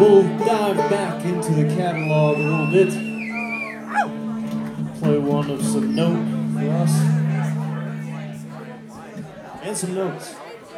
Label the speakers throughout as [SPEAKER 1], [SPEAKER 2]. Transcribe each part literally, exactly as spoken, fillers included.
[SPEAKER 1] we'll dive back into the catalog a little bit. Play one of some note for us. And some notes.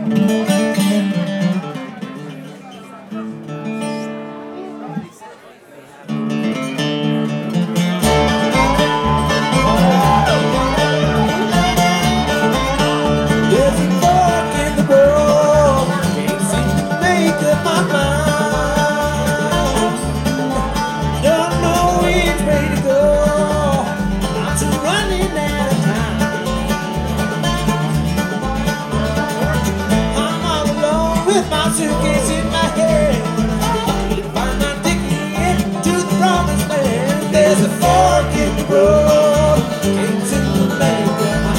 [SPEAKER 2] With my suitcase in my hand, can't find my ticket to the promised land. There's a fork in the road, can't seem to make up my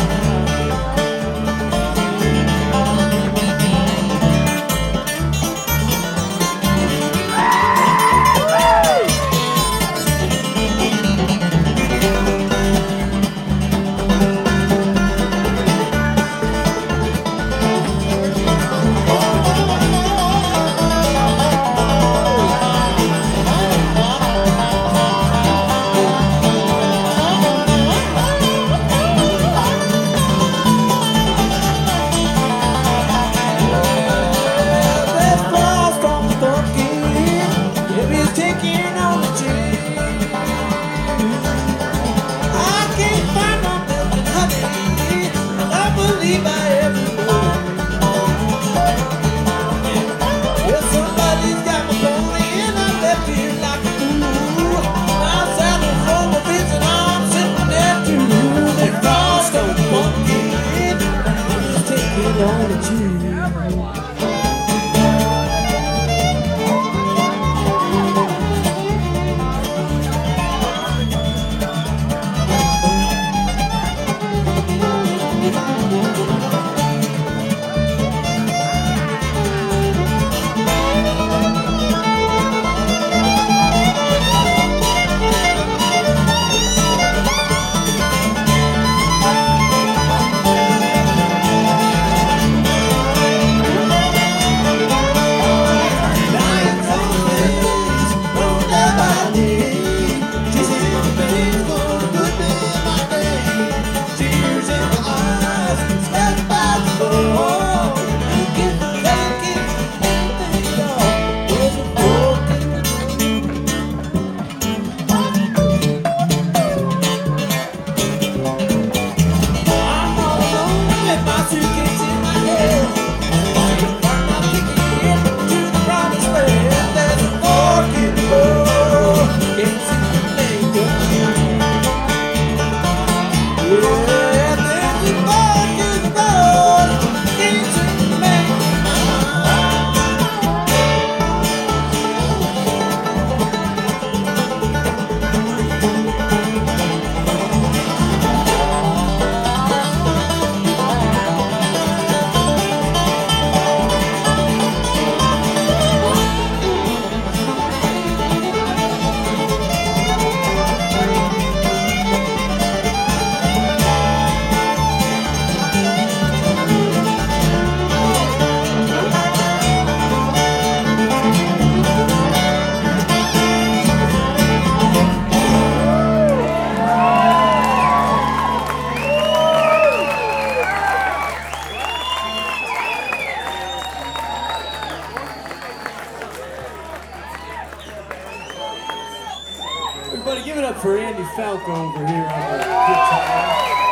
[SPEAKER 1] Everybody give it up for Andy Falco over here on the guitar.